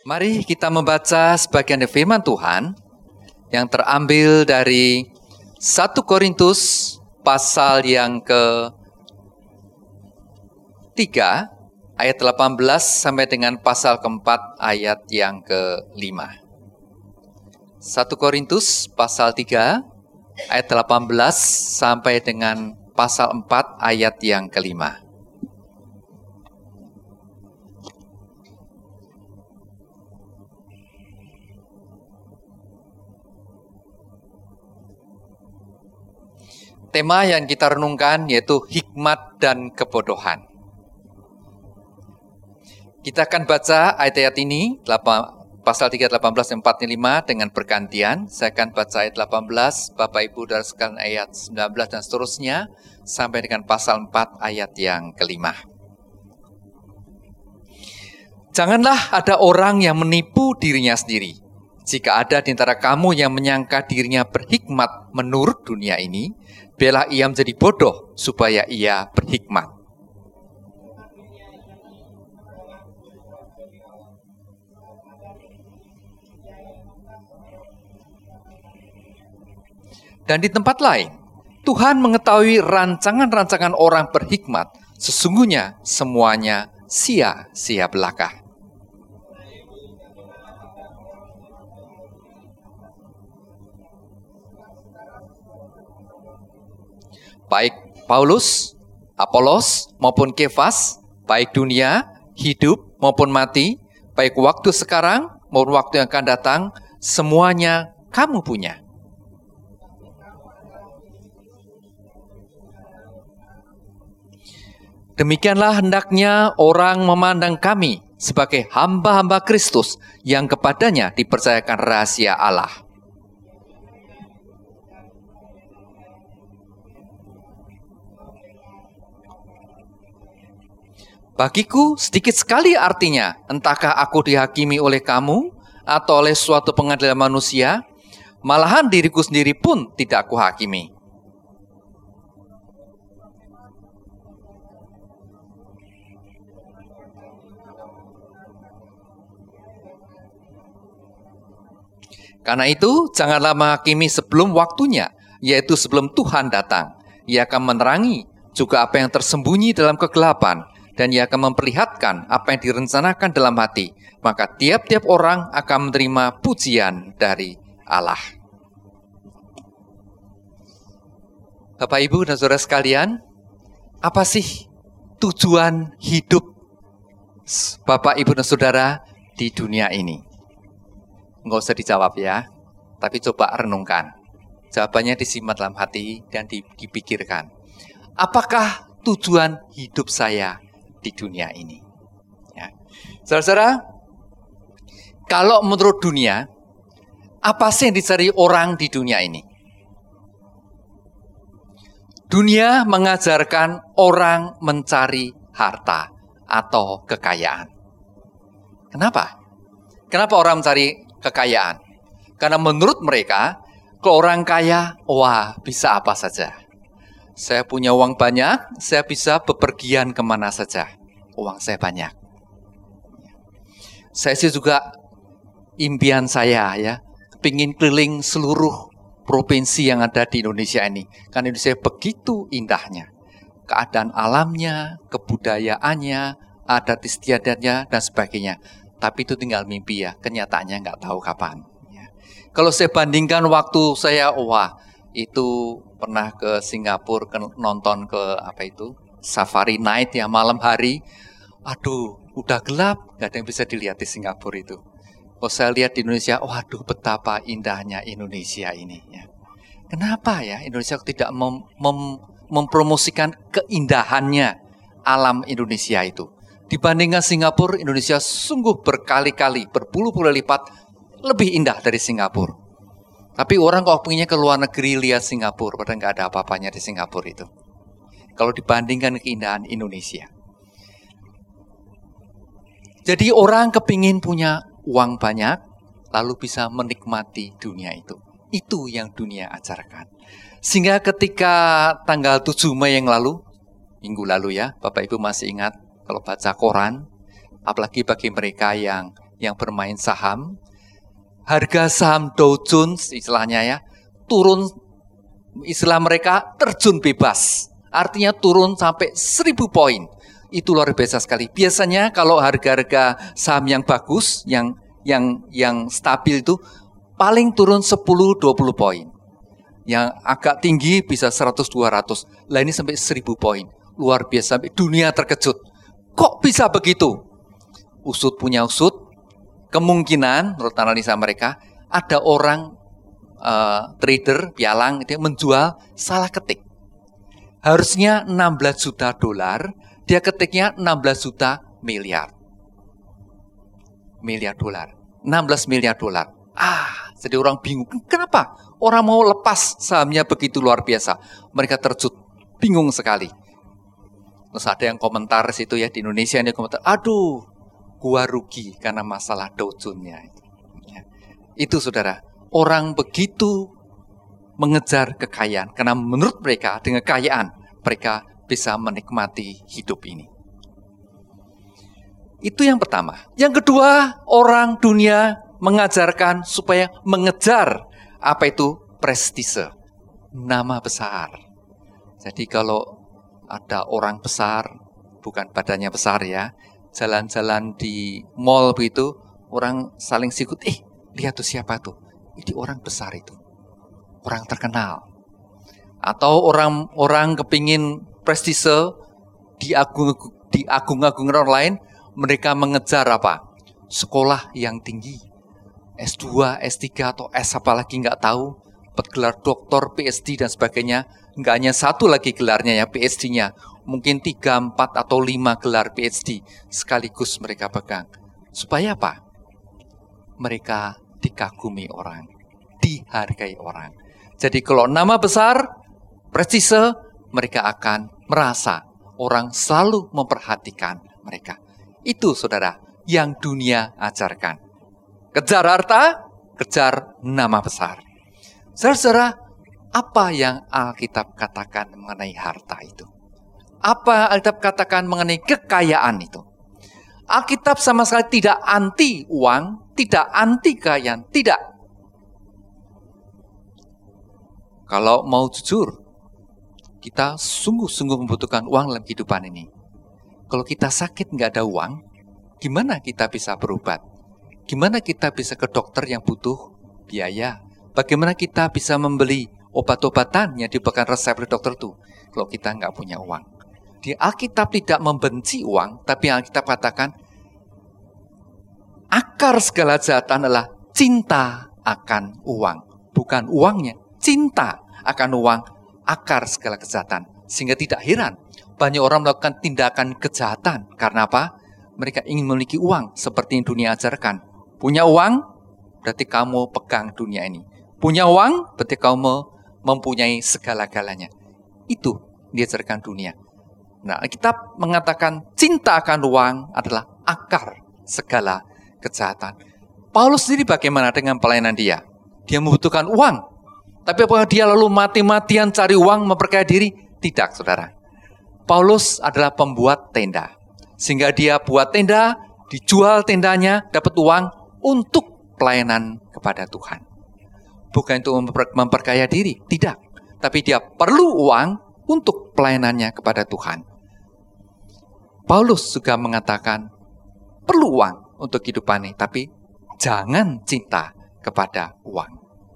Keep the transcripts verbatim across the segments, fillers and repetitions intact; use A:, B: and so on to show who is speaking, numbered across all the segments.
A: Mari kita membaca sebagian dari firman Tuhan yang terambil dari satu Korintus pasal yang ke-tiga ayat delapan belas sampai dengan pasal keempat ayat yang kelima. satu Korintus pasal tiga ayat delapan belas sampai dengan pasal empat ayat yang kelima. Tema yang kita renungkan yaitu hikmat dan kebodohan. Kita akan baca ayat-ayat ini, pasal tiga, delapan belas, empat, lima dengan bergantian. Saya akan baca ayat delapan belas, Bapak Ibu dan sekalian ayat sembilan belas dan seterusnya, sampai dengan pasal empat ayat yang kelima. Janganlah ada orang yang menipu dirinya sendiri. Jika ada di antara kamu yang menyangka dirinya berhikmat menurut dunia ini, biarlah ia menjadi bodoh supaya ia berhikmat. Dan di tempat lain, Tuhan mengetahui rancangan-rancangan orang berhikmat, sesungguhnya semuanya sia-sia belaka. Baik Paulus, Apolos maupun Kefas, baik dunia, hidup maupun mati, baik waktu sekarang maupun waktu yang akan datang, semuanya kamu punya. Demikianlah hendaknya orang memandang kami sebagai hamba-hamba Kristus yang kepadanya dipercayakan rahasia Allah. Bagiku sedikit sekali artinya, entahkah aku dihakimi oleh kamu atau oleh suatu pengadilan manusia, malahan diriku sendiri pun tidak aku hakimi. Karena itu, janganlah menghakimi sebelum waktunya, yaitu sebelum Tuhan datang. Ia akan menerangi juga apa yang tersembunyi dalam kegelapan, dan ia akan memperlihatkan apa yang direncanakan dalam hati. Maka tiap-tiap orang akan menerima pujian dari Allah. Bapak, Ibu, dan saudara sekalian, apa sih tujuan hidup Bapak, Ibu, dan saudara di dunia ini? Nggak usah dijawab ya, tapi coba renungkan. Jawabannya disimak dalam hati dan dipikirkan. Apakah tujuan hidup saya di dunia ini? Ya. Saudara-saudara, kalau menurut dunia, apa sih yang dicari orang di dunia ini? Dunia mengajarkan orang mencari harta atau kekayaan. Kenapa? Kenapa orang mencari kekayaan? Karena menurut mereka, kalau orang kaya, wah bisa apa saja. Saya punya uang banyak, saya bisa bepergian kemana saja. Uang saya banyak. Saya sih juga impian saya ya, pingin keliling seluruh provinsi yang ada di Indonesia ini. Karena Indonesia begitu indahnya. Keadaan alamnya, kebudayaannya, adat istiadatnya, dan sebagainya. Tapi itu tinggal mimpi ya, kenyataannya nggak tahu kapan. Ya. Kalau saya bandingkan waktu saya, wah itu pernah ke Singapura ke, nonton ke apa itu safari night ya malam hari. Aduh, udah gelap, nggak ada yang bisa dilihat di Singapura itu. Kalau saya lihat di Indonesia, waduh betapa indahnya Indonesia ini. Ya. Kenapa ya Indonesia tidak mem, mem, mempromosikan keindahannya alam Indonesia itu? Dibandingkan Singapura, Indonesia sungguh berkali-kali, berpuluh-puluh lipat lebih indah dari Singapura. Tapi orang kalau pengennya ke luar negeri lihat Singapura, padahal nggak ada apa-apanya di Singapura itu. Kalau dibandingkan keindahan Indonesia. Jadi orang kepingin punya uang banyak, lalu bisa menikmati dunia itu. Itu yang dunia ajarkan. Sehingga ketika tanggal tujuh Mei yang lalu, minggu lalu ya, Bapak Ibu masih ingat kalau baca koran, apalagi bagi mereka yang yang bermain saham. Harga saham Dow Jones istilahnya ya, turun, istilah mereka terjun bebas. Artinya turun sampai seribu poin. Itu luar biasa sekali. Biasanya kalau harga-harga saham yang bagus, yang yang yang stabil itu paling turun sepuluh sampai dua puluh poin. Yang agak tinggi bisa seratus sampai dua ratus. Lah ini sampai seribu poin. Luar biasa, sampai dunia terkejut. Kok bisa begitu? Usut punya usut. Kemungkinan menurut analisa mereka ada orang uh, trader pialang itu menjual salah ketik. Harusnya enam belas juta dolar, dia ketiknya enam belas juta miliar. Miliar dolar. enam belas miliar dolar. Ah, jadi orang bingung. Kenapa? Orang mau lepas sahamnya begitu luar biasa. Mereka terjun, bingung sekali. Terus ada yang komentar situ ya di Indonesia ini komentar, aduh, gua rugi karena masalah Dow Jones-nya. Ya. Itu saudara, orang begitu mengejar kekayaan karena menurut mereka dengan kekayaan mereka bisa menikmati hidup ini. Itu yang pertama. Yang kedua, orang dunia mengajarkan supaya mengejar apa itu prestise, nama besar. Jadi kalau ada orang besar, bukan badannya besar ya, jalan-jalan di mall begitu, orang saling sikut, eh lihat tuh siapa tuh, ini orang besar itu, orang terkenal. Atau orang-orang kepingin prestise, diagung, diagung-agungkan orang lain, mereka mengejar apa? Sekolah yang tinggi, S dua, S tiga, atau S apa lagi nggak tahu, gelar doktor, P H D dan sebagainya. Nggak hanya satu lagi gelarnya ya, P H D-nya. Mungkin tiga, empat, atau lima gelar P H D sekaligus mereka pegang. Supaya apa? Mereka dikagumi orang, dihargai orang. Jadi kalau nama besar, prestise, mereka akan merasa orang selalu memperhatikan mereka. Itu saudara yang dunia ajarkan. Kejar harta, kejar nama besar. Saudara-saudara, apa yang Alkitab katakan mengenai harta itu? Apa Alkitab katakan mengenai kekayaan itu? Alkitab sama sekali tidak anti uang, tidak anti kekayaan, tidak. Kalau mau jujur, kita sungguh-sungguh membutuhkan uang dalam kehidupan ini. Kalau kita sakit nggak ada uang, gimana kita bisa berobat? Gimana kita bisa ke dokter yang butuh biaya? Bagaimana kita bisa membeli obat-obatan yang diberikan resep dari dokter itu kalau kita nggak punya uang? Di Alkitab tidak membenci uang, tapi Alkitab katakan akar segala kejahatan adalah cinta akan uang. Bukan uangnya, cinta akan uang, akar segala kejahatan. Sehingga tidak heran, banyak orang melakukan tindakan kejahatan. Karena apa? Mereka ingin memiliki uang seperti yang dunia ajarkan. Punya uang, berarti kamu pegang dunia ini. Punya uang, berarti kamu mempunyai segala-galanya. Itu diajarkan dunia. Nah, Alkitab mengatakan cinta akan uang adalah akar segala kejahatan. Paulus sendiri bagaimana dengan pelayanan dia? Dia membutuhkan uang. Tapi apakah dia lalu mati-matian cari uang, memperkaya diri? Tidak, saudara. Paulus adalah pembuat tenda. Sehingga dia buat tenda, dijual tendanya, dapat uang untuk pelayanan kepada Tuhan. Bukan untuk memperkaya diri, tidak. Tapi dia perlu uang untuk pelayanannya kepada Tuhan. Paulus juga mengatakan, perlu uang untuk kehidupan ini, tapi jangan cinta kepada uang.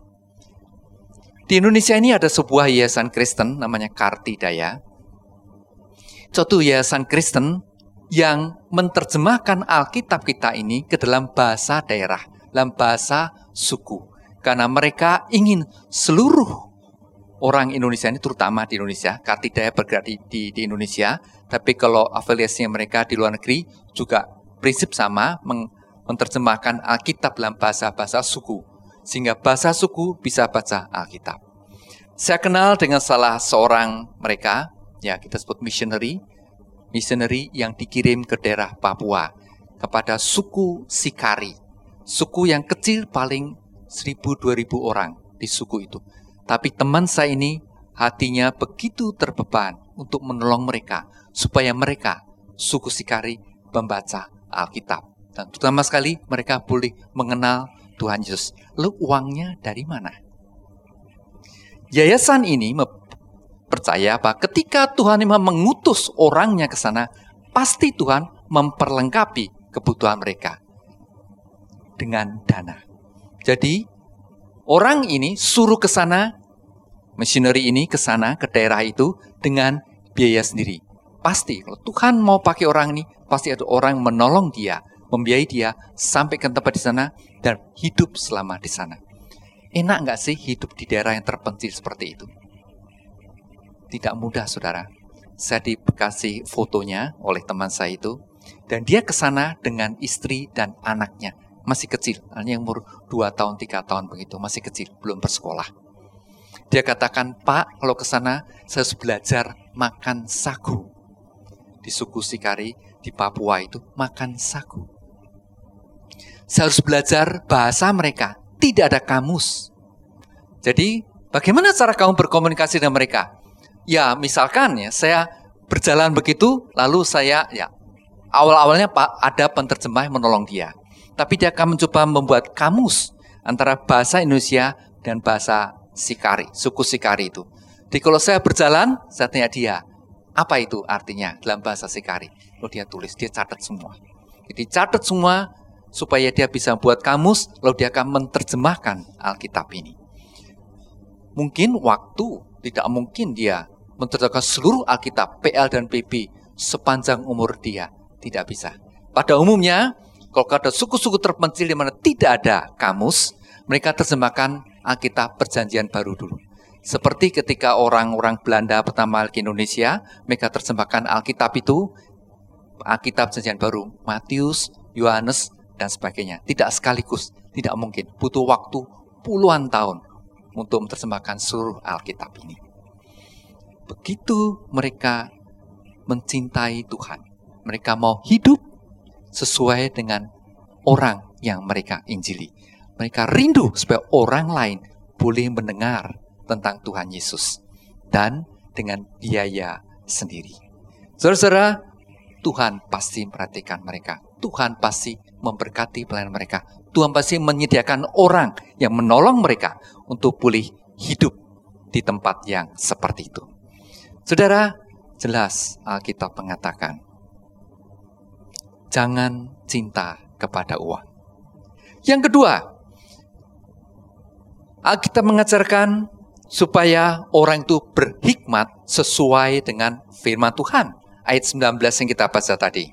A: Di Indonesia ini ada sebuah yayasan Kristen namanya Kartidaya. Suatu yayasan Kristen yang menerjemahkan Alkitab kita ini ke dalam bahasa daerah, dalam bahasa suku. Karena mereka ingin seluruh orang Indonesia ini, terutama di Indonesia, Kartidaya bergerak di, di, di Indonesia, tapi kalau afiliasinya mereka di luar negeri juga prinsip sama, meng, menerjemahkan Alkitab dalam bahasa-bahasa suku. Sehingga bahasa suku bisa baca Alkitab. Saya kenal dengan salah seorang mereka, ya kita sebut missionary, missionary yang dikirim ke daerah Papua, kepada suku Sikari. Suku yang kecil paling seribu dua ribu orang di suku itu. Tapi teman saya ini hatinya begitu terbeban untuk menolong mereka, supaya mereka, suku Sikari, membaca Alkitab Dan terutama sekali mereka boleh mengenal Tuhan Yesus. Lalu uangnya dari mana? Yayasan ini percaya bahwa ketika Tuhan memang mengutus orangnya ke sana, pasti Tuhan memperlengkapi kebutuhan mereka dengan dana. Jadi orang ini suruh ke sana, misioneri ini ke sana, ke daerah itu dengan biaya sendiri. Pasti kalau Tuhan mau pakai orang ini, pasti ada orang menolong dia, membiayai dia sampai ke tempat di sana dan hidup selama di sana. Enak nggak sih hidup di daerah yang terpencil seperti itu? Tidak mudah, saudara. Saya dikasih fotonya oleh teman saya itu, dan dia ke sana dengan istri dan anaknya. Masih kecil, hanya umur dua tahun, tiga tahun begitu, masih kecil, belum bersekolah. Dia katakan, Pak, kalau ke sana saya harus belajar makan sagu. Di suku Sikari, di Papua itu, makan sagu. Saya harus belajar bahasa mereka, tidak ada kamus. Jadi, bagaimana cara kamu berkomunikasi dengan mereka? Ya, misalkan ya, saya berjalan begitu, lalu saya, ya, awal-awalnya Pak, ada penerjemah yang menolong dia. Tapi dia akan mencoba membuat kamus antara bahasa Indonesia dan bahasa Sikari, suku Sikari itu. Jadi kalau saya berjalan, saya tanya dia, apa itu artinya dalam bahasa Sikari? Lalu dia tulis, dia catat semua. Jadi catat semua supaya dia bisa buat kamus, lalu dia akan menerjemahkan Alkitab ini. Mungkin waktu, tidak mungkin dia menerjemahkan seluruh Alkitab, P L dan P B, sepanjang umur dia. Tidak bisa. Pada umumnya, kalau ada suku-suku terpencil di mana tidak ada kamus, mereka terjemahkan Alkitab Perjanjian Baru dulu. Seperti ketika orang-orang Belanda pertama ke Indonesia, mereka terjemahkan Alkitab itu, Alkitab Perjanjian Baru, Matius, Yohanes, dan sebagainya. Tidak sekaligus, tidak mungkin. Butuh waktu puluhan tahun untuk menerjemahkan seluruh Alkitab ini. Begitu mereka mencintai Tuhan. Mereka mau hidup sesuai dengan orang yang mereka injili. Mereka rindu supaya orang lain boleh mendengar tentang Tuhan Yesus. Dan dengan biaya sendiri. Saudara-saudara, Tuhan pasti memperhatikan mereka. Tuhan pasti memberkati pelayanan mereka. Tuhan pasti menyediakan orang yang menolong mereka untuk boleh hidup di tempat yang seperti itu. Saudara, jelas Alkitab mengatakan, jangan cinta kepada uang. Yang kedua, Alkitab mengajarkan supaya orang itu berhikmat sesuai dengan firman Tuhan. Ayat sembilan belas yang kita baca tadi.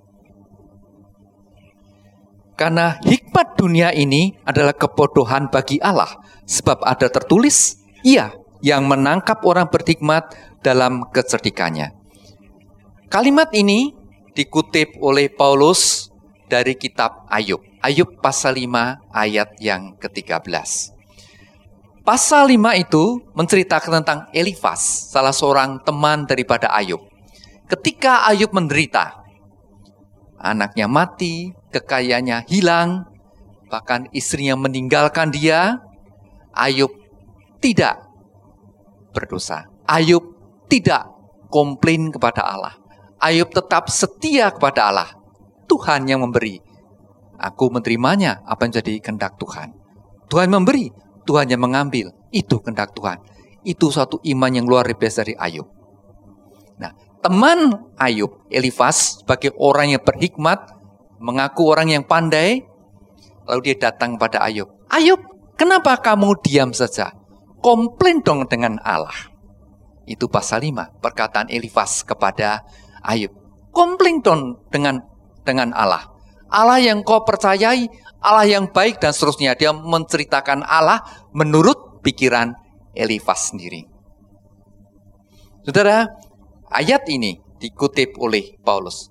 A: Karena hikmat dunia ini adalah kebodohan bagi Allah. Sebab ada tertulis, Ia yang menangkap orang berhikmat dalam kecerdikannya. Kalimat ini dikutip oleh Paulus dari kitab Ayub. Ayub pasal lima ayat yang ke tiga belas. Pasal lima itu menceritakan tentang Elifas, salah seorang teman daripada Ayub. Ketika Ayub menderita, anaknya mati, kekayaannya hilang, bahkan istrinya meninggalkan dia, Ayub tidak berdosa. Ayub tidak komplain kepada Allah. Ayub tetap setia kepada Allah. Tuhan yang memberi. Aku menerimanya apa yang jadi kehendak Tuhan. Tuhan memberi, Tuhan yang mengambil. Itu kehendak Tuhan. Itu suatu iman yang luar biasa dari Ayub. Nah, teman Ayub, Elifas, sebagai orang yang berhikmat, mengaku orang yang pandai, lalu dia datang pada Ayub. Ayub, kenapa kamu diam saja? Komplain dong dengan Allah. Itu pasal lima, perkataan Elifas kepada Ayub. Komplain dong dengan dengan Allah. Allah yang kau percayai, Allah yang baik dan seterusnya. Dia menceritakan Allah menurut pikiran Elifas sendiri. Saudara, ayat ini dikutip oleh Paulus.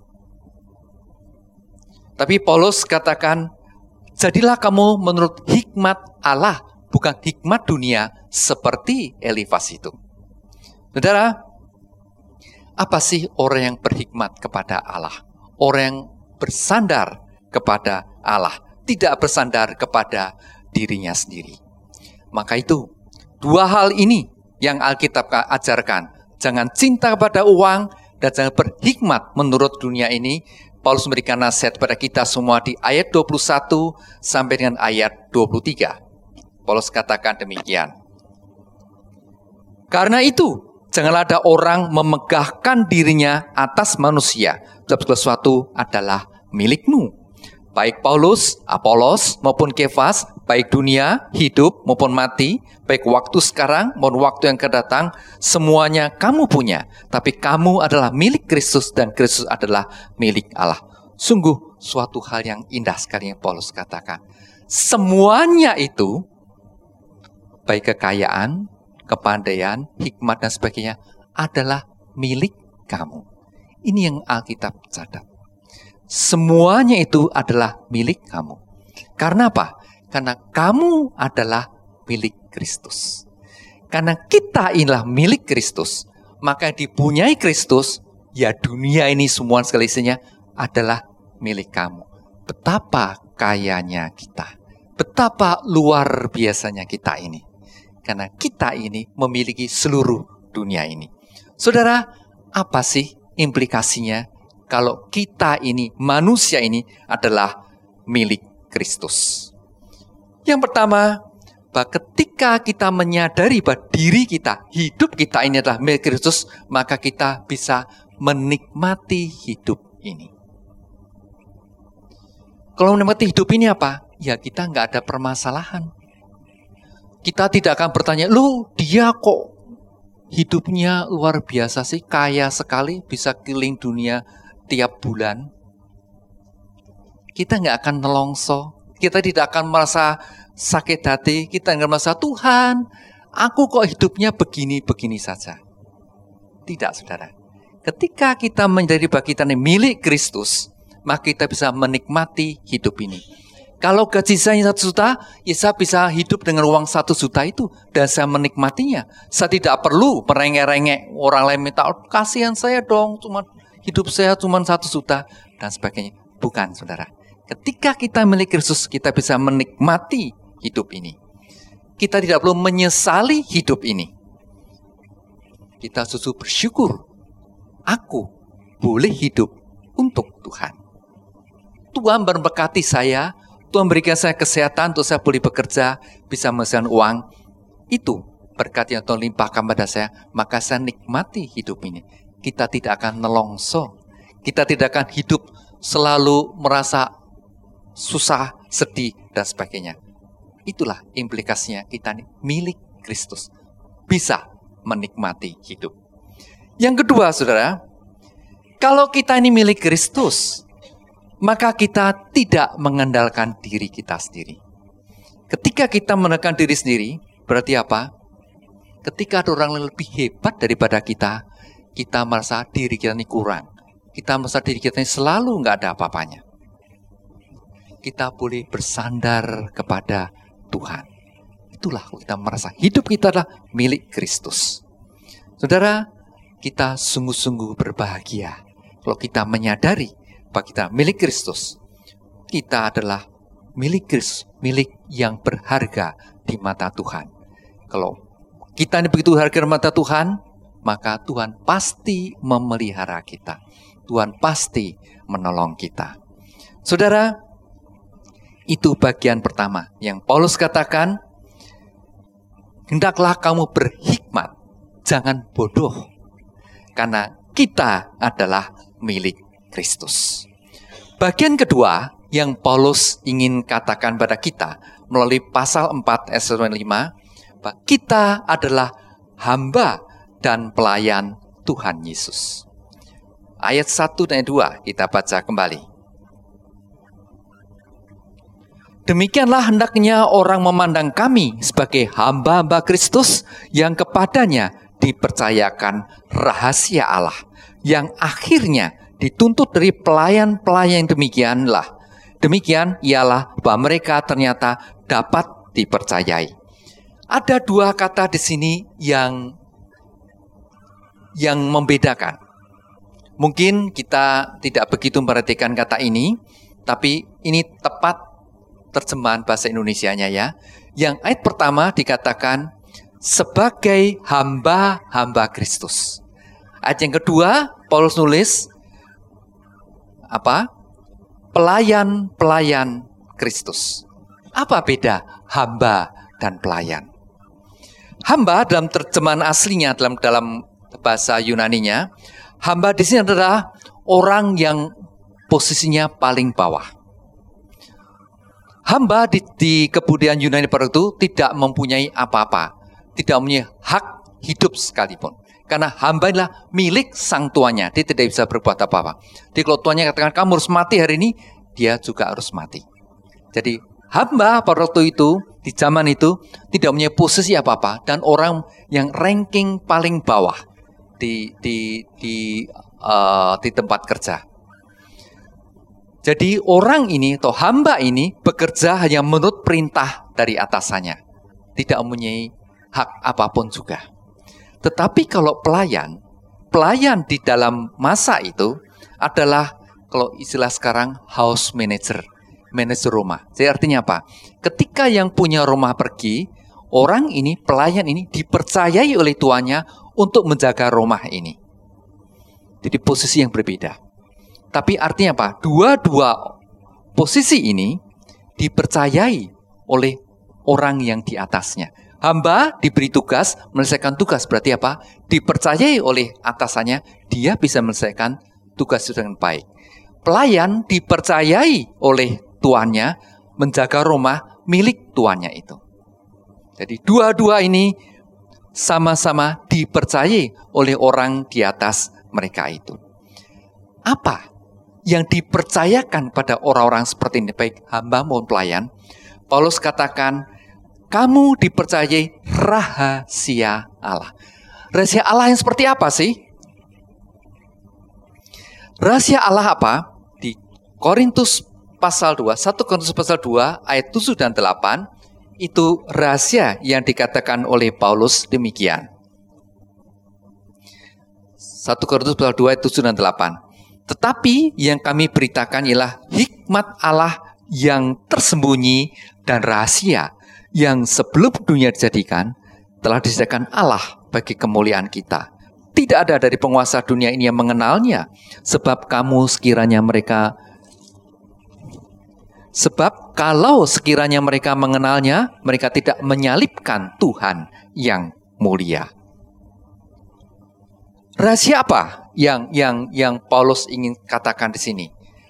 A: Tapi Paulus katakan, jadilah kamu menurut hikmat Allah, bukan hikmat dunia seperti Elifas itu. Saudara, apa sih orang yang berhikmat kepada Allah? Orang yang bersandar kepada Allah, tidak bersandar kepada dirinya sendiri. Maka itu, dua hal ini yang Alkitab ajarkan. Jangan cinta kepada uang dan jangan berhikmat menurut dunia ini. Paulus memberikan nasihat pada kita semua di ayat dua puluh satu sampai dengan ayat dua puluh tiga. Paulus katakan demikian. Karena itu, janganlah ada orang memegahkan dirinya atas manusia, sebab segala sesuatu adalah milikmu. Baik Paulus, Apolos, maupun Kefas, baik dunia, hidup, maupun mati, baik waktu sekarang, maupun waktu yang akan datang, semuanya kamu punya. Tapi kamu adalah milik Kristus dan Kristus adalah milik Allah. Sungguh suatu hal yang indah sekali yang Paulus katakan. Semuanya itu, baik kekayaan, kepandaian, hikmat, dan sebagainya, adalah milik kamu. Ini yang Alkitab catat. Semuanya itu adalah milik kamu. Karena apa? Karena kamu adalah milik Kristus. Karena kita inilah milik Kristus, maka dipunyai Kristus, ya dunia ini semua sekali isinya adalah milik kamu. Betapa kayanya kita. Betapa luar biasanya kita ini. Karena kita ini memiliki seluruh dunia ini. Saudara, apa sih implikasinya kalau kita ini, manusia ini adalah milik Kristus? Yang pertama, bahwa ketika kita menyadari bahwa diri kita, hidup kita ini adalah milik Kristus, maka kita bisa menikmati hidup ini. Kalau menikmati hidup ini apa? Ya kita nggak ada permasalahan. Kita tidak akan bertanya, lu dia kok hidupnya luar biasa sih, kaya sekali, bisa keliling dunia tiap bulan. Kita nggak akan nelongso, kita tidak akan merasa sakit hati, kita nggak merasa Tuhan, aku kok hidupnya begini-begini saja. Tidak, saudara. Ketika kita menjadi bagian milik Kristus, maka kita bisa menikmati hidup ini. Kalau gaji saya satu juta, ya saya bisa hidup dengan uang satu juta itu dan saya menikmatinya. Saya tidak perlu merengek-rengek orang lain minta, oh, kasihan saya dong, cuma hidup saya cuma satu juta dan sebagainya. Bukan, saudara. Ketika kita milik Kristus, kita bisa menikmati hidup ini. Kita tidak perlu menyesali hidup ini. Kita justru bersyukur. Aku boleh hidup untuk Tuhan. Tuhan memberkati saya. Tuhan berikan saya kesehatan untuk saya boleh bekerja, bisa menghasilkan uang. Itu berkat yang Tuhan limpahkan pada saya, maka saya nikmati hidup ini. Kita tidak akan nelongso. Kita tidak akan hidup selalu merasa susah, sedih, dan sebagainya. Itulah implikasinya kita ini milik Kristus. Bisa menikmati hidup. Yang kedua, saudara, kalau kita ini milik Kristus, maka kita tidak mengandalkan diri kita sendiri. Ketika kita menekan diri sendiri, berarti apa? Ketika ada orang yang lebih hebat daripada kita, kita merasa diri kita ini kurang. Kita merasa diri kita ini selalu nggak ada apa-apanya. Kita boleh bersandar kepada Tuhan. Itulah kita merasa hidup kita adalah milik Kristus. Saudara, kita sungguh-sungguh berbahagia kalau kita menyadari bahwa kita milik Kristus. Kita adalah milik Kristus, milik yang berharga di mata Tuhan. Kalau kita ini begitu harga di mata Tuhan, maka Tuhan pasti memelihara kita. Tuhan pasti menolong kita. Saudara, itu bagian pertama yang Paulus katakan, hendaklah kamu berhikmat, jangan bodoh, karena kita adalah milik Kristus. Bagian kedua yang Paulus ingin katakan pada kita melalui pasal empat ayat lima, bahwa kita adalah hamba dan pelayan Tuhan Yesus. Ayat satu dan dua kita baca kembali. Demikianlah hendaknya orang memandang kami sebagai hamba-hamba Kristus yang kepadanya dipercayakan rahasia Allah, yang akhirnya dituntut dari pelayan-pelayan demikianlah. Demikian ialah bahwa mereka ternyata dapat dipercayai. Ada dua kata di sini yang yang membedakan. Mungkin kita tidak begitu memperhatikan kata ini, tapi ini tepat terjemahan bahasa Indonesianya ya. Yang ayat pertama dikatakan sebagai hamba-hamba Kristus. Ayat yang kedua Paulus nulis apa? pelayan-pelayan Kristus. Apa beda hamba dan pelayan? Hamba dalam terjemahan aslinya, dalam dalam bahasa Yunaninya, hamba di sini adalah orang yang posisinya paling bawah. Hamba di, di kebudayaan Yunani pada itu tidak mempunyai apa-apa, tidak mempunyai hak hidup sekalipun. Karena hamba adalah milik sang tuannya, dia tidak bisa berbuat apa-apa. Jadi kalau tuannya katakan kamu harus mati hari ini, dia juga harus mati. Jadi hamba pada waktu itu, di zaman itu, tidak mempunyai posisi apa-apa, dan orang yang ranking paling bawah di di di uh, di tempat kerja. Jadi orang ini atau hamba ini bekerja hanya menurut perintah dari atasannya, tidak mempunyai hak apapun juga. Tetapi kalau pelayan, pelayan di dalam masa itu adalah kalau istilah sekarang house manager, manajer rumah. Jadi artinya apa? Ketika yang punya rumah pergi, orang ini, pelayan ini dipercayai oleh tuannya untuk menjaga rumah ini. Jadi posisi yang berbeda. Tapi artinya apa? Dua-dua posisi ini dipercayai oleh orang yang di atasnya. Hamba diberi tugas, menyelesaikan tugas. Berarti apa? Dipercayai oleh atasannya, dia bisa menyelesaikan tugas itu dengan baik. Pelayan dipercayai oleh tuannya, menjaga rumah milik tuannya itu. Jadi dua-dua ini sama-sama dipercayai oleh orang di atas mereka itu. Apa yang dipercayakan pada orang-orang seperti ini, baik hamba maupun pelayan? Paulus katakan, kamu dipercayai rahasia Allah. Rahasia Allah yang seperti apa sih? Rahasia Allah apa? Di Korintus pasal dua, satu Korintus pasal dua ayat tujuh dan delapan, itu rahasia yang dikatakan oleh Paulus demikian. satu Korintus pasal dua ayat tujuh dan delapan. Tetapi yang kami beritakan ialah hikmat Allah yang tersembunyi dan rahasia yang sebelum dunia dijadikan telah disediakan Allah bagi kemuliaan kita. Tidak ada dari penguasa dunia ini yang mengenalnya, sebab kamu sekiranya mereka sebab kalau sekiranya mereka mengenalnya, mereka tidak menyalibkan Tuhan yang mulia. Rahasia apa yang yang yang Paulus ingin katakan di sini?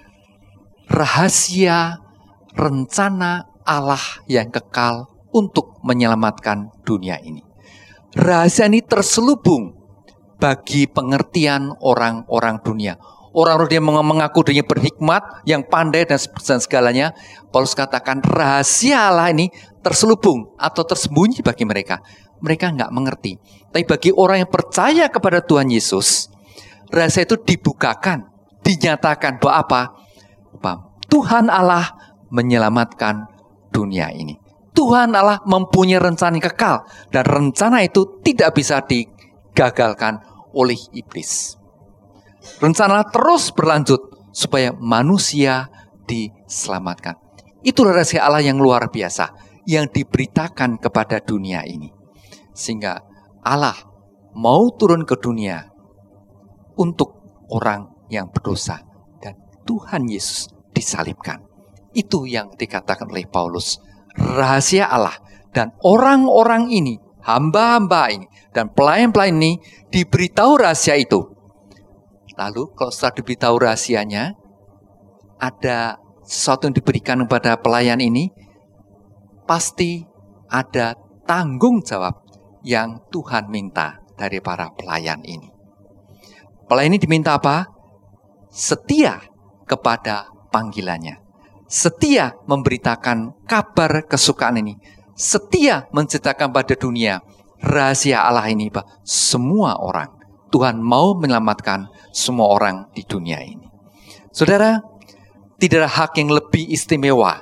A: Rahasia rencana Allah yang kekal untuk menyelamatkan dunia ini. Rahasia ini terselubung bagi pengertian orang-orang dunia. Orang-orang yang mengaku dirinya berhikmat, yang pandai dan segalanya. Paulus katakan rahasia Allah ini terselubung atau tersembunyi bagi mereka. Mereka nggak mengerti. Tapi bagi orang yang percaya kepada Tuhan Yesus, rahasia itu dibukakan, dinyatakan bahwa apa? Tuhan Allah menyelamatkan dunia ini. Tuhan Allah mempunyai rencana yang kekal, dan rencana itu tidak bisa digagalkan oleh iblis. Rencana terus berlanjut supaya manusia diselamatkan. Itulah rahasia Allah yang luar biasa yang diberitakan kepada dunia ini. Sehingga Allah mau turun ke dunia untuk orang yang berdosa, dan Tuhan Yesus disalibkan. Itu yang dikatakan oleh Paulus. Rahasia Allah, dan orang-orang ini, hamba-hamba ini, dan pelayan-pelayan ini diberitahu rahasia itu. Lalu kalau setelah diberitahu rahasianya, ada sesuatu yang diberikan kepada pelayan ini, pasti ada tanggung jawab yang Tuhan minta dari para pelayan ini. Pelayan ini diminta apa? Setia kepada panggilannya. Setia memberitakan kabar kesukaan ini. Setia menceritakan pada dunia rahasia Allah ini, Pak. Semua orang, Tuhan mau menyelamatkan semua orang di dunia ini. Saudara, tidak ada hak yang lebih istimewa,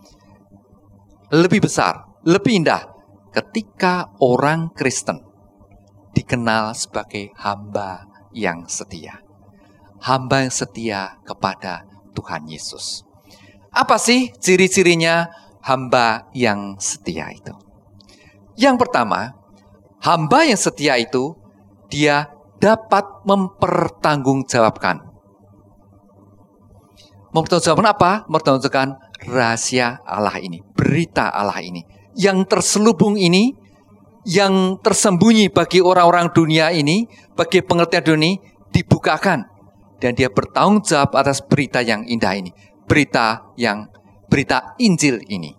A: lebih besar, lebih indah ketika orang Kristen dikenal sebagai hamba yang setia. Hamba yang setia kepada Tuhan Yesus. Apa sih ciri-cirinya hamba yang setia itu? Yang pertama, hamba yang setia itu dia dapat mempertanggungjawabkan. Mempertanggungjawabkan apa? Mempertanggungjawabkan rahasia Allah ini, berita Allah ini. Yang terselubung ini, yang tersembunyi bagi orang-orang dunia ini, bagi pengertian dunia ini, dibukakan. Dan dia bertanggung jawab atas berita yang indah ini. Berita yang, berita Injil ini.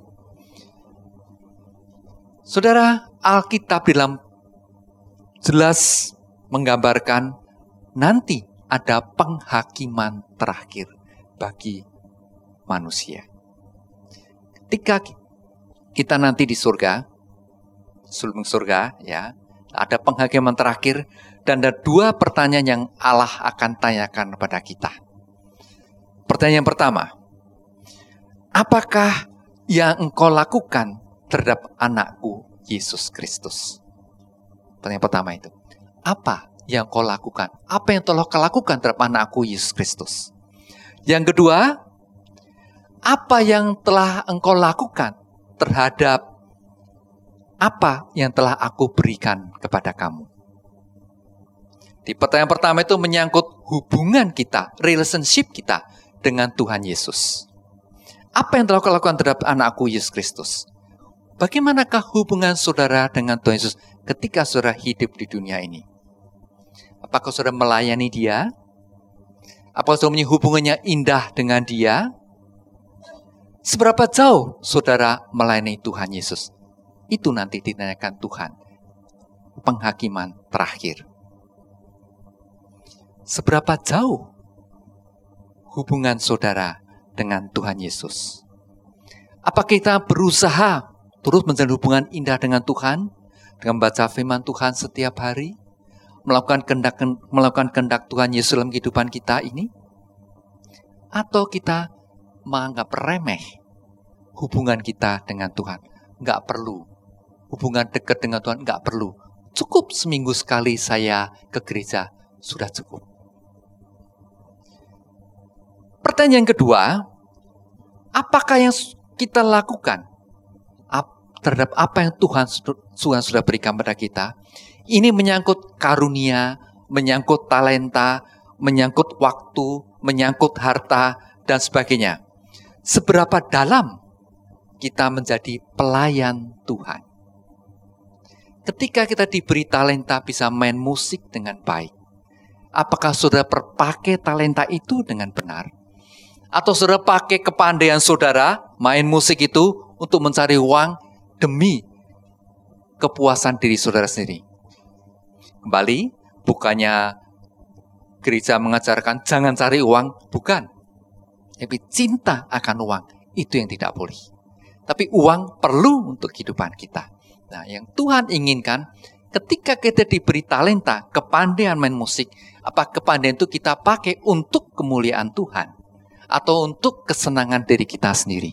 A: Saudara, Alkitab dalam jelas menggambarkan nanti ada penghakiman terakhir bagi manusia. Ketika kita nanti di surga, sebelum surga, ya, ada penghakiman terakhir dan ada dua pertanyaan yang Allah akan tanyakan kepada kita. Pertanyaan yang pertama, apakah yang engkau lakukan terhadap anakku Yesus Kristus? Pertanyaan pertama itu, apa yang kau lakukan? Apa yang telah kau lakukan terhadap anakku Yesus Kristus? Yang kedua, apa yang telah engkau lakukan terhadap apa yang telah aku berikan kepada kamu? Di pertanyaan pertama itu menyangkut hubungan kita, relationship kita dengan Tuhan Yesus. Apa yang telah kau lakukan terhadap anakku Yesus Kristus? Bagaimanakah hubungan saudara dengan Tuhan Yesus ketika saudara hidup di dunia ini? Apakah saudara melayani dia? Apakah saudara punya hubungannya indah dengan dia? Seberapa jauh saudara melayani Tuhan Yesus? Itu nanti ditanyakan Tuhan. Penghakiman terakhir. Seberapa jauh hubungan saudara dengan Tuhan Yesus? Apakah kita berusaha terus menjalin hubungan indah dengan Tuhan? Dengan membaca firman Tuhan setiap hari? Melakukan kehendak, melakukan kehendak Tuhan Yesus dalam kehidupan kita ini? Atau kita menganggap remeh hubungan kita dengan Tuhan? Enggak perlu. Hubungan dekat dengan Tuhan enggak perlu. Cukup seminggu sekali saya ke gereja, sudah cukup. Pertanyaan kedua, apakah yang kita lakukan terhadap apa yang Tuhan, Tuhan sudah berikan pada kita? Ini menyangkut karunia, menyangkut talenta, menyangkut waktu, menyangkut harta, dan sebagainya. Seberapa dalam kita menjadi pelayan Tuhan? Ketika kita diberi talenta bisa main musik dengan baik, apakah saudara berpakai talenta itu dengan benar? Atau saudara pakai kepandaian saudara main musik itu untuk mencari uang demi kepuasan diri saudara sendiri? Kembali, bukannya gereja mengajarkan jangan cari uang, bukan. Tapi cinta akan uang, itu yang tidak boleh. Tapi uang perlu untuk kehidupan kita. Nah, yang Tuhan inginkan, ketika kita diberi talenta, kepandaian main musik, apa kepandaian itu kita pakai untuk kemuliaan Tuhan? Atau untuk kesenangan diri kita sendiri?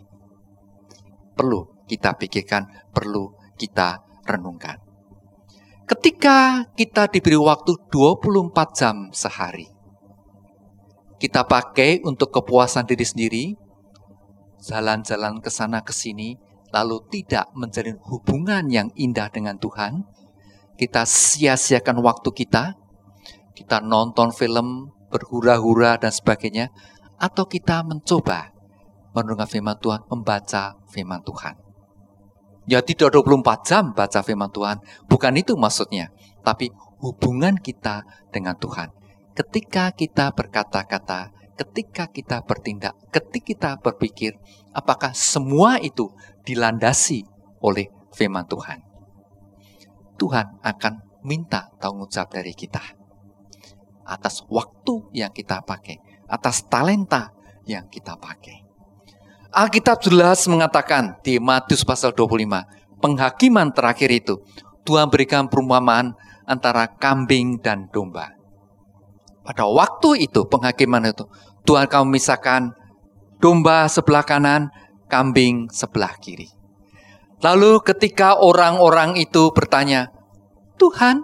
A: Perlu kita pikirkan, perlu kita renungkan. Ketika kita diberi waktu dua puluh empat jam sehari, kita pakai untuk kepuasan diri sendiri, jalan-jalan ke sana ke sini, lalu tidak menjalin hubungan yang indah dengan Tuhan, kita sia-siakan waktu kita, kita nonton film, berhura-hura dan sebagainya, atau kita mencoba merenungkan firman Tuhan, membaca firman Tuhan. Ya tidak dua puluh empat jam baca firman Tuhan, bukan itu maksudnya. Tapi hubungan kita dengan Tuhan. Ketika kita berkata-kata, ketika kita bertindak, ketika kita berpikir, apakah semua itu dilandasi oleh firman Tuhan? Tuhan akan minta tanggung jawab dari kita. Atas waktu yang kita pakai, atas talenta yang kita pakai. Alkitab jelas mengatakan di Matius pasal dua puluh lima, penghakiman terakhir itu, Tuhan berikan perumpamaan antara kambing dan domba. Pada waktu itu, penghakiman itu, Tuhan akan memisahkan domba sebelah kanan, kambing sebelah kiri. Lalu ketika orang-orang itu bertanya, Tuhan,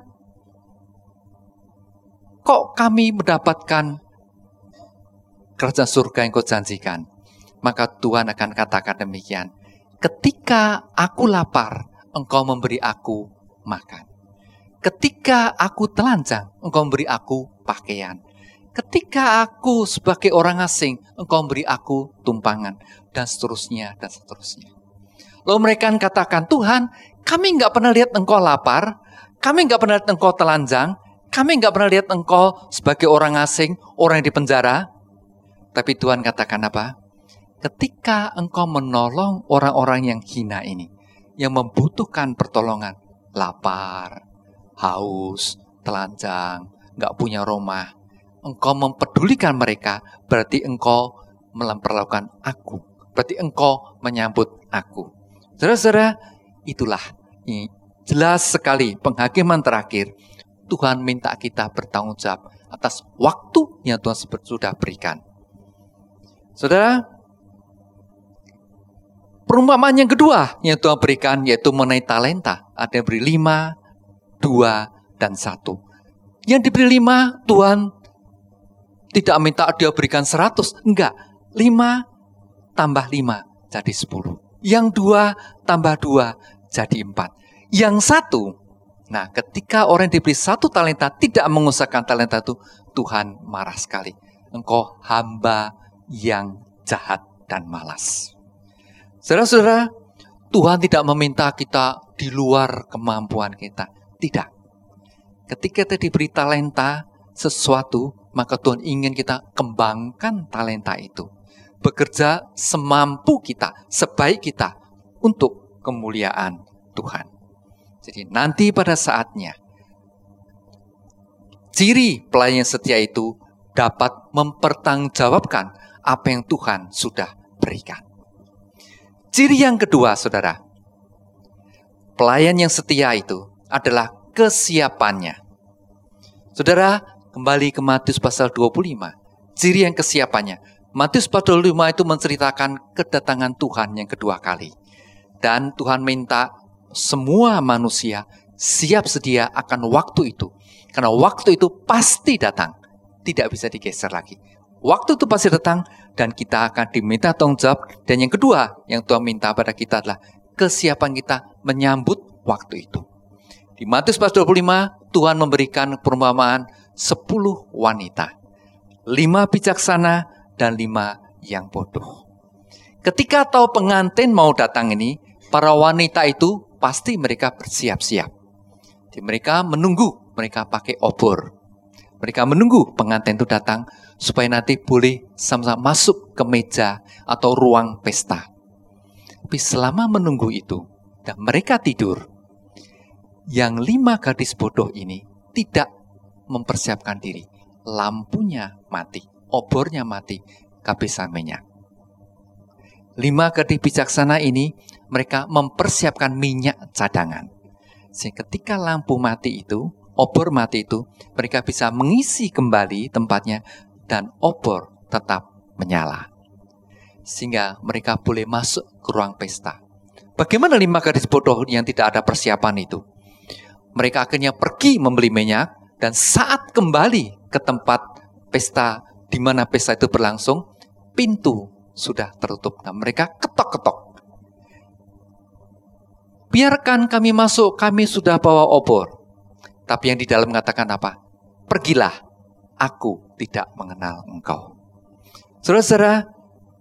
A: kok kami mendapatkan kerajaan surga yang kau janjikan? Maka Tuhan akan katakan demikian. Ketika aku lapar, engkau memberi aku makan. Ketika aku telanjang, engkau memberi aku pakaian. Ketika aku sebagai orang asing, engkau beri aku tumpangan. Dan seterusnya, dan seterusnya. Lalu mereka katakan, Tuhan, kami nggak pernah lihat engkau lapar, kami nggak pernah lihat engkau telanjang, kami nggak pernah lihat engkau sebagai orang asing, orang yang di penjara. Tapi Tuhan katakan apa? Ketika engkau menolong orang-orang yang hina ini, yang membutuhkan pertolongan, lapar, haus, telanjang, nggak punya rumah, engkau mempedulikan mereka, berarti engkau memperlakukan aku. Berarti engkau menyambut aku. Saudara-saudara, itulah ini jelas sekali penghakiman terakhir. Tuhan minta kita bertanggung jawab atas waktu yang Tuhan sudah berikan. Saudara, perumpamaan yang kedua yang Tuhan berikan yaitu mengenai talenta. Ada yang beri lima, dua, dan satu. Yang diberi lima, Tuhan tidak minta dia berikan seratus. Enggak, lima tambah lima jadi sepuluh. Yang dua tambah dua jadi empat. Yang satu, nah ketika orang diberi satu talenta tidak mengusahakan talenta itu, Tuhan marah sekali. Engkau hamba yang jahat dan malas. Saudara-saudara, Tuhan tidak meminta kita di luar kemampuan kita. Tidak. Ketika kita diberi talenta sesuatu, maka Tuhan ingin kita kembangkan talenta itu. Bekerja semampu kita, sebaik kita untuk kemuliaan Tuhan. Jadi nanti pada saatnya, ciri pelayan setia itu dapat mempertanggungjawabkan apa yang Tuhan sudah berikan. Ciri yang kedua, saudara, pelayan yang setia itu adalah kesiapannya. Saudara, kembali ke Matius pasal dua puluh lima. Ciri yang kesiapannya. Matius pasal dua puluh lima itu menceritakan kedatangan Tuhan yang kedua kali. Dan Tuhan minta semua manusia siap sedia akan waktu itu. Karena waktu itu pasti datang. Tidak bisa digeser lagi. Waktu itu pasti datang dan kita akan diminta tanggung jawab. Dan yang kedua yang Tuhan minta pada kita adalah kesiapan kita menyambut waktu itu. Di Matius pasal dua puluh lima, Tuhan memberikan perumpamaan sepuluh wanita. Lima bijaksana dan lima yang bodoh. Ketika tahu pengantin mau datang ini, para wanita itu pasti mereka bersiap-siap. Jadi mereka menunggu, mereka pakai obor. Mereka menunggu pengantin itu datang supaya nanti boleh sama-sama masuk ke meja atau ruang pesta. Tapi selama menunggu itu dan mereka tidur, yang lima gadis bodoh ini tidak mempersiapkan diri. Lampunya mati, obornya mati, kehabisan minyak. Lima gadis bijaksana ini, mereka mempersiapkan minyak cadangan. Sehingga ketika lampu mati itu, obor mati itu, mereka bisa mengisi kembali tempatnya dan obor tetap menyala. Sehingga mereka boleh masuk ke ruang pesta. Bagaimana lima gadis bodoh yang tidak ada persiapan itu? Mereka akhirnya pergi membeli minyak dan saat kembali ke tempat pesta di mana pesta itu berlangsung, pintu sudah tertutup dan mereka ketok-ketok. Biarkan kami masuk, kami sudah bawa obor. Tapi yang di dalam mengatakan apa? Pergilah, aku tidak mengenal engkau. Saudara-saudara,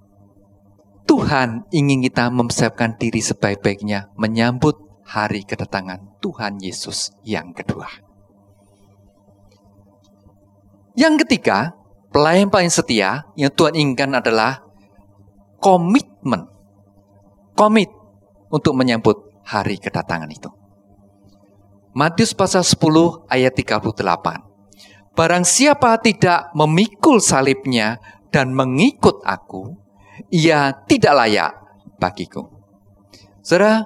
A: Tuhan ingin kita mempersiapkan diri sebaik-baiknya menyambut hari kedatangan Tuhan Yesus yang kedua. Yang ketiga, pelayan paling setia yang Tuhan inginkan adalah komitmen. Komit untuk menyambut hari kedatangan itu. Matius pasal sepuluh ayat tiga puluh delapan. Barang siapa tidak memikul salibnya dan mengikut aku, ia tidak layak bagiku. Saudara,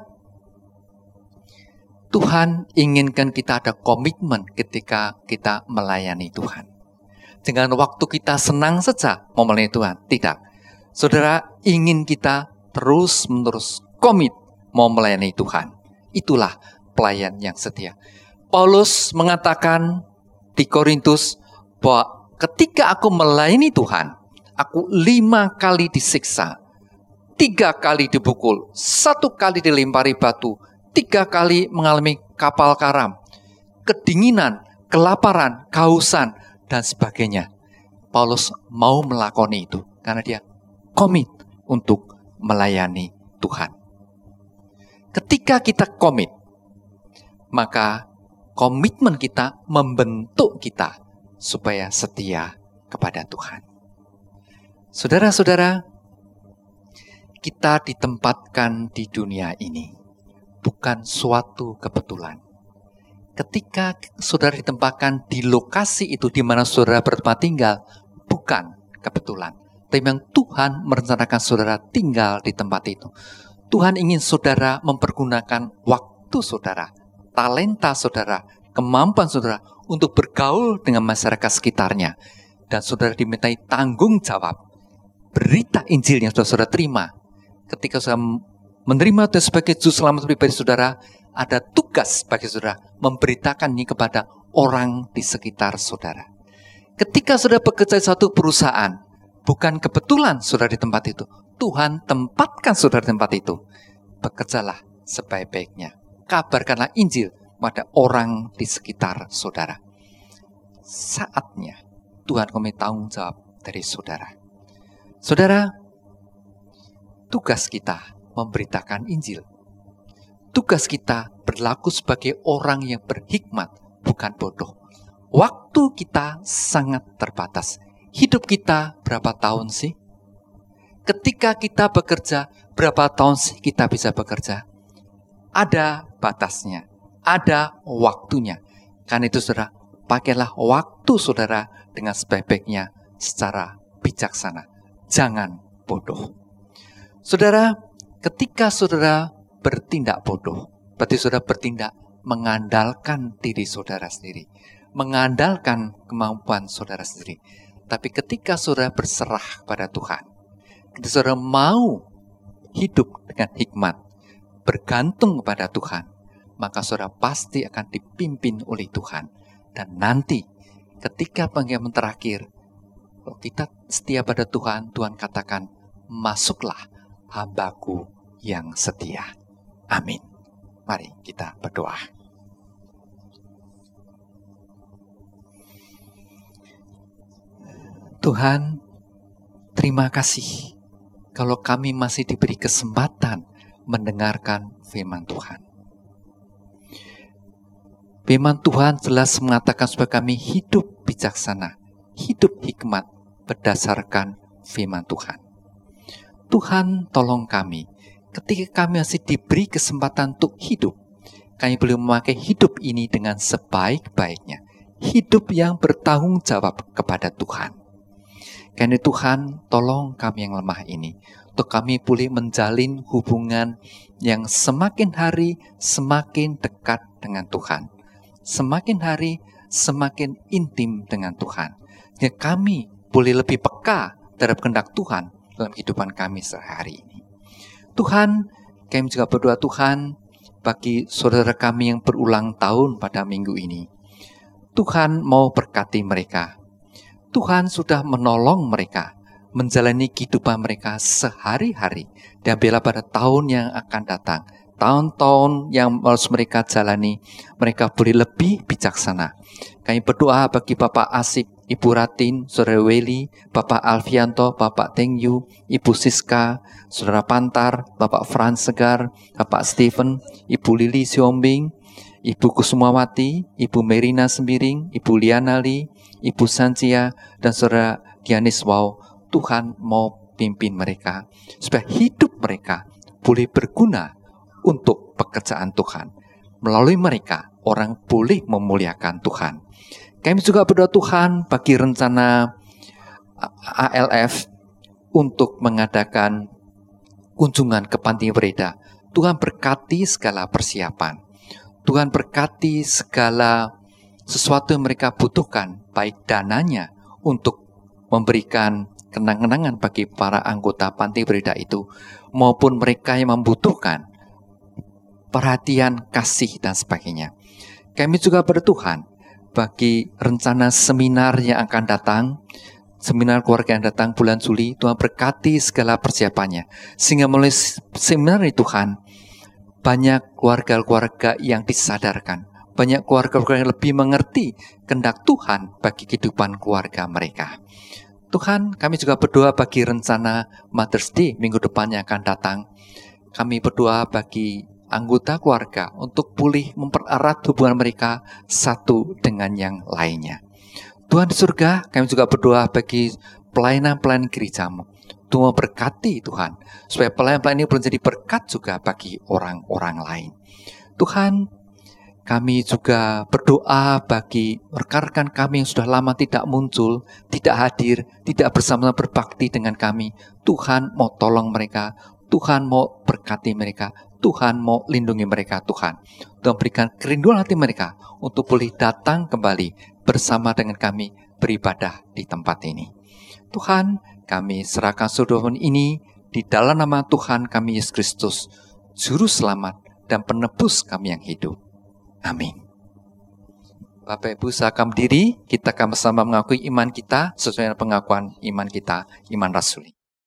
A: Tuhan inginkan kita ada komitmen ketika kita melayani Tuhan. Dengan waktu kita senang saja mau melayani Tuhan. Tidak. Saudara, ingin kita terus-menerus komit mau melayani Tuhan. Itulah pelayan yang setia. Paulus mengatakan di Korintus bahwa ketika aku melayani Tuhan, aku lima kali disiksa, tiga kali dipukul, satu kali dilempari batu, tiga kali mengalami kapal karam, kedinginan, kelaparan, kehausan, dan sebagainya. Paulus mau melakoni itu karena dia komit untuk melayani Tuhan. Ketika kita komit, maka komitmen kita membentuk kita supaya setia kepada Tuhan. Saudara-saudara, kita ditempatkan di dunia ini bukan suatu kebetulan. Ketika saudara ditempatkan di lokasi itu di mana saudara bertempat tinggal, bukan kebetulan. Tapi memang Tuhan merencanakan saudara tinggal di tempat itu. Tuhan ingin saudara mempergunakan waktu saudara, talenta saudara, kemampuan saudara untuk bergaul dengan masyarakat sekitarnya. Dan saudara dimintai tanggung jawab. Berita Injil yang sudah saudara terima. Ketika saudara menerima Tuhan sebagai juru selamat pribadi saudara, ada tugas bagi saudara memberitakan ini kepada orang di sekitar saudara. Ketika saudara bekerja di suatu perusahaan, bukan kebetulan saudara di tempat itu. Tuhan tempatkan saudara di tempat itu. Bekerjalah sebaik-baiknya. Kabarkanlah Injil pada orang di sekitar saudara. Saatnya Tuhan kami tanggung jawab dari saudara. Saudara, tugas kita memberitakan Injil. Tugas kita berlaku sebagai orang yang berhikmat, bukan bodoh. Waktu kita sangat terbatas. Hidup kita berapa tahun sih? Ketika kita bekerja, berapa tahun sih kita bisa bekerja? Ada batasnya, ada waktunya. Karena itu saudara, pakailah waktu saudara dengan sebaik-baiknya secara bijaksana. Jangan bodoh. Saudara, ketika saudara bertindak bodoh, berarti saudara bertindak mengandalkan diri saudara sendiri, mengandalkan kemampuan saudara sendiri. Tapi ketika saudara berserah pada Tuhan, ketika saudara mau hidup dengan hikmat, bergantung kepada Tuhan, maka saudara pasti akan dipimpin oleh Tuhan. Dan nanti ketika penghidupan terakhir, kalau kita setia pada Tuhan, Tuhan katakan, masuklah hambaku yang setia. Amin. Mari kita berdoa. Tuhan, terima kasih kalau kami masih diberi kesempatan mendengarkan firman Tuhan. Firman Tuhan jelas mengatakan supaya kami hidup bijaksana, hidup hikmat berdasarkan firman Tuhan. Tuhan, tolong kami, ketika kami masih diberi kesempatan untuk hidup, kami boleh memakai hidup ini dengan sebaik-baiknya. Hidup yang bertanggung jawab kepada Tuhan. Karena Tuhan, tolong kami yang lemah ini, untuk kami boleh menjalin hubungan yang semakin hari semakin dekat dengan Tuhan. Semakin hari semakin intim dengan Tuhan. Sehingga kami boleh lebih peka terhadap kehendak Tuhan dalam kehidupan kami sehari ini. Tuhan, kami juga berdoa Tuhan bagi saudara kami yang berulang tahun pada minggu ini. Tuhan mau berkati mereka. Tuhan sudah menolong mereka menjalani kehidupan mereka sehari-hari. Dan bila pada tahun yang akan datang, tahun-tahun yang harus mereka jalani, mereka boleh lebih bijaksana. Kami berdoa bagi Bapak Asip, Ibu Ratin, Saudara Weli, Bapak Alfianto, Bapak Tengyu, Ibu Siska, Saudara Pantar, Bapak Frans Segar, Bapak Stephen, Ibu Lili Siombing, Ibu Kusumawati, Ibu Merina Sembiring, Ibu Liana Li, Ibu Sancia, dan Saudara Dianis Wow. Tuhan mau pimpin mereka, supaya hidup mereka boleh berguna untuk pekerjaan Tuhan. Melalui mereka, orang boleh memuliakan Tuhan. Kami juga berdoa Tuhan bagi rencana A L F untuk mengadakan kunjungan ke Panti Breda. Tuhan berkati segala persiapan. Tuhan berkati segala sesuatu yang mereka butuhkan, baik dananya untuk memberikan kenang-kenangan bagi para anggota Panti Breda itu, maupun mereka yang membutuhkan perhatian, kasih, dan sebagainya. Kami juga bertuhan bagi rencana seminar yang akan datang, seminar keluarga yang datang bulan Juli. Tuhan berkati segala persiapannya, sehingga melalui seminar ini Tuhan, banyak keluarga-keluarga yang disadarkan, banyak keluarga-keluarga yang lebih mengerti kehendak Tuhan bagi kehidupan keluarga mereka. Tuhan, kami juga berdoa bagi rencana Mother's Day minggu depan yang akan datang. Kami berdoa bagi anggota keluarga untuk pulih mempererat hubungan mereka satu dengan yang lainnya. Tuhan di surga, kami juga berdoa bagi pelayanan-pelayanan gereja-Mu. Tuhan memberkati Tuhan, supaya pelayan-pelayan ini menjadi berkat juga bagi orang-orang lain. Tuhan, kami juga berdoa bagi rekan-rekan kami yang sudah lama tidak muncul, tidak hadir, tidak bersama-sama berbakti dengan kami. Tuhan mau tolong mereka, Tuhan mau berkati mereka, Tuhan mau lindungi mereka, Tuhan. Tuhan berikan kerinduan hati mereka untuk boleh datang kembali bersama dengan kami beribadah di tempat ini. Tuhan, kami serahkan saudara ini di dalam nama Tuhan kami Yesus Kristus, Juru Selamat dan Penebus kami yang hidup. Amin. Bapak Ibu silakan berdiri, kita akan bersama mengakui iman kita sesuai dengan pengakuan iman kita, iman rasuli.